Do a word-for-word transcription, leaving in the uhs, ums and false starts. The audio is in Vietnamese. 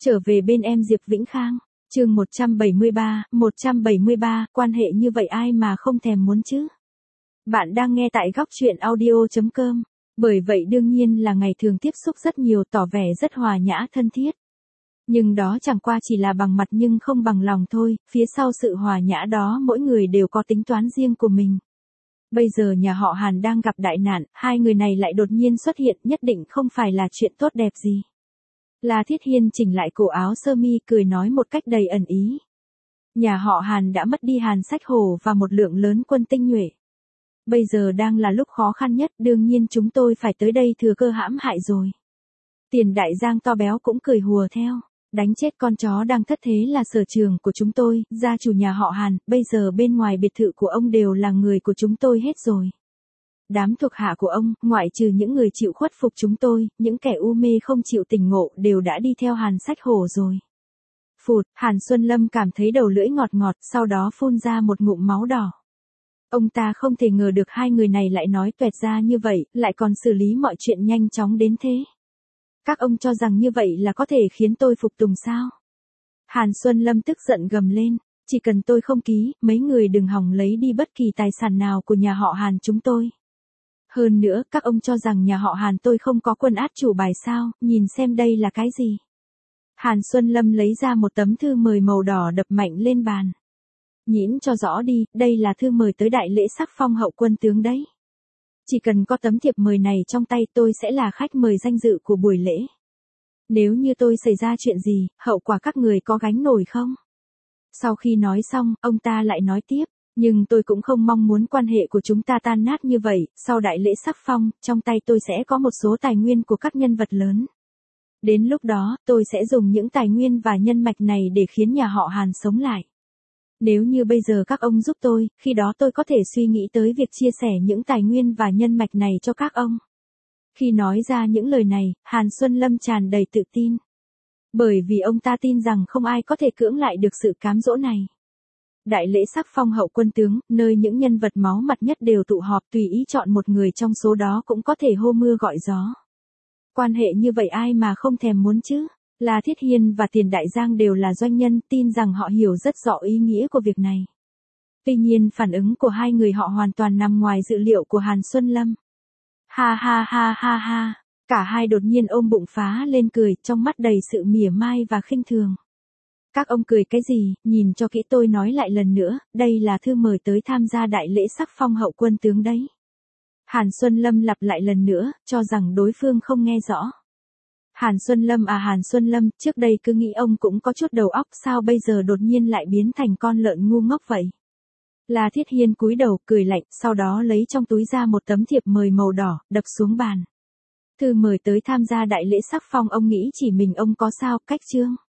Trở về bên em Diệp Vĩnh Khang, chương một trăm bảy mươi ba, một trăm bảy mươi ba, quan hệ như vậy ai mà không thèm muốn chứ. Bạn đang nghe tại góc truyện audio chấm com, bởi vậy đương nhiên là ngày thường tiếp xúc rất nhiều, tỏ vẻ rất hòa nhã thân thiết. Nhưng đó chẳng qua chỉ là bằng mặt nhưng không bằng lòng thôi, phía sau sự hòa nhã đó mỗi người đều có tính toán riêng của mình. Bây giờ nhà họ Hàn đang gặp đại nạn, hai người này lại đột nhiên xuất hiện, nhất định không phải là chuyện tốt đẹp gì. La Thiết Hiên chỉnh lại cổ áo sơ mi, cười nói một cách đầy ẩn ý. Nhà họ Hàn đã mất đi Hàn Sách Hổ và một lượng lớn quân tinh nhuệ. Bây giờ đang là lúc khó khăn nhất, đương nhiên chúng tôi phải tới đây thừa cơ hãm hại rồi. Tiền Đại Giang to béo cũng cười hùa theo. Đánh chết con chó đang thất thế là sở trường của chúng tôi, gia chủ nhà họ Hàn, bây giờ bên ngoài biệt thự của ông đều là người của chúng tôi hết rồi. Đám thuộc hạ của ông, ngoại trừ những người chịu khuất phục chúng tôi, những kẻ u mê không chịu tỉnh ngộ đều đã đi theo Hàn Sách Hổ rồi. Phụt, Hàn Xuân Lâm cảm thấy đầu lưỡi ngọt ngọt, sau đó phun ra một ngụm máu đỏ. Ông ta không thể ngờ được hai người này lại nói toẹt ra như vậy, lại còn xử lý mọi chuyện nhanh chóng đến thế. Các ông cho rằng như vậy là có thể khiến tôi phục tùng sao? Hàn Xuân Lâm tức giận gầm lên, chỉ cần tôi không ký, mấy người đừng hòng lấy đi bất kỳ tài sản nào của nhà họ Hàn chúng tôi. Hơn nữa, các ông cho rằng nhà họ Hàn tôi không có quân át chủ bài sao, nhìn xem đây là cái gì. Hàn Xuân Lâm lấy ra một tấm thư mời màu đỏ đập mạnh lên bàn. Nhĩn cho rõ đi, đây là thư mời tới đại lễ sắc phong hậu quân tướng đấy. Chỉ cần có tấm thiệp mời này trong tay tôi sẽ là khách mời danh dự của buổi lễ. Nếu như tôi xảy ra chuyện gì, hậu quả các người có gánh nổi không? Sau khi nói xong, ông ta lại nói tiếp, nhưng tôi cũng không mong muốn quan hệ của chúng ta tan nát như vậy, sau đại lễ sắc phong, trong tay tôi sẽ có một số tài nguyên của các nhân vật lớn. Đến lúc đó, tôi sẽ dùng những tài nguyên và nhân mạch này để khiến nhà họ Hàn sống lại. Nếu như bây giờ các ông giúp tôi, khi đó tôi có thể suy nghĩ tới việc chia sẻ những tài nguyên và nhân mạch này cho các ông. Khi nói ra những lời này, Hàn Xuân Lâm tràn đầy tự tin. Bởi vì ông ta tin rằng không ai có thể cưỡng lại được sự cám dỗ này. Đại lễ sắc phong hậu quân tướng, nơi những nhân vật máu mặt nhất đều tụ họp, tùy ý chọn một người trong số đó cũng có thể hô mưa gọi gió. Quan hệ như vậy ai mà không thèm muốn chứ? La Thiết Hiên và Tiền Đại Giang đều là doanh nhân, tin rằng họ hiểu rất rõ ý nghĩa của việc này. Tuy nhiên phản ứng của hai người họ hoàn toàn nằm ngoài dự liệu của Hàn Xuân Lâm. Ha ha ha ha ha, cả hai đột nhiên ôm bụng phá lên cười, trong mắt đầy sự mỉa mai và khinh thường. Các ông cười cái gì, nhìn cho kỹ tôi nói lại lần nữa, đây là thư mời tới tham gia đại lễ sắc phong hậu quân tướng đấy. Hàn Xuân Lâm lặp lại lần nữa, cho rằng đối phương không nghe rõ. Hàn Xuân Lâm à Hàn Xuân Lâm, trước đây cứ nghĩ ông cũng có chút đầu óc, sao bây giờ đột nhiên lại biến thành con lợn ngu ngốc vậy? La Thiết Hiên cúi đầu, cười lạnh, sau đó lấy trong túi ra một tấm thiệp mời màu đỏ, đập xuống bàn. Thư mời tới tham gia đại lễ sắc phong, ông nghĩ chỉ mình ông có sao, cách chương.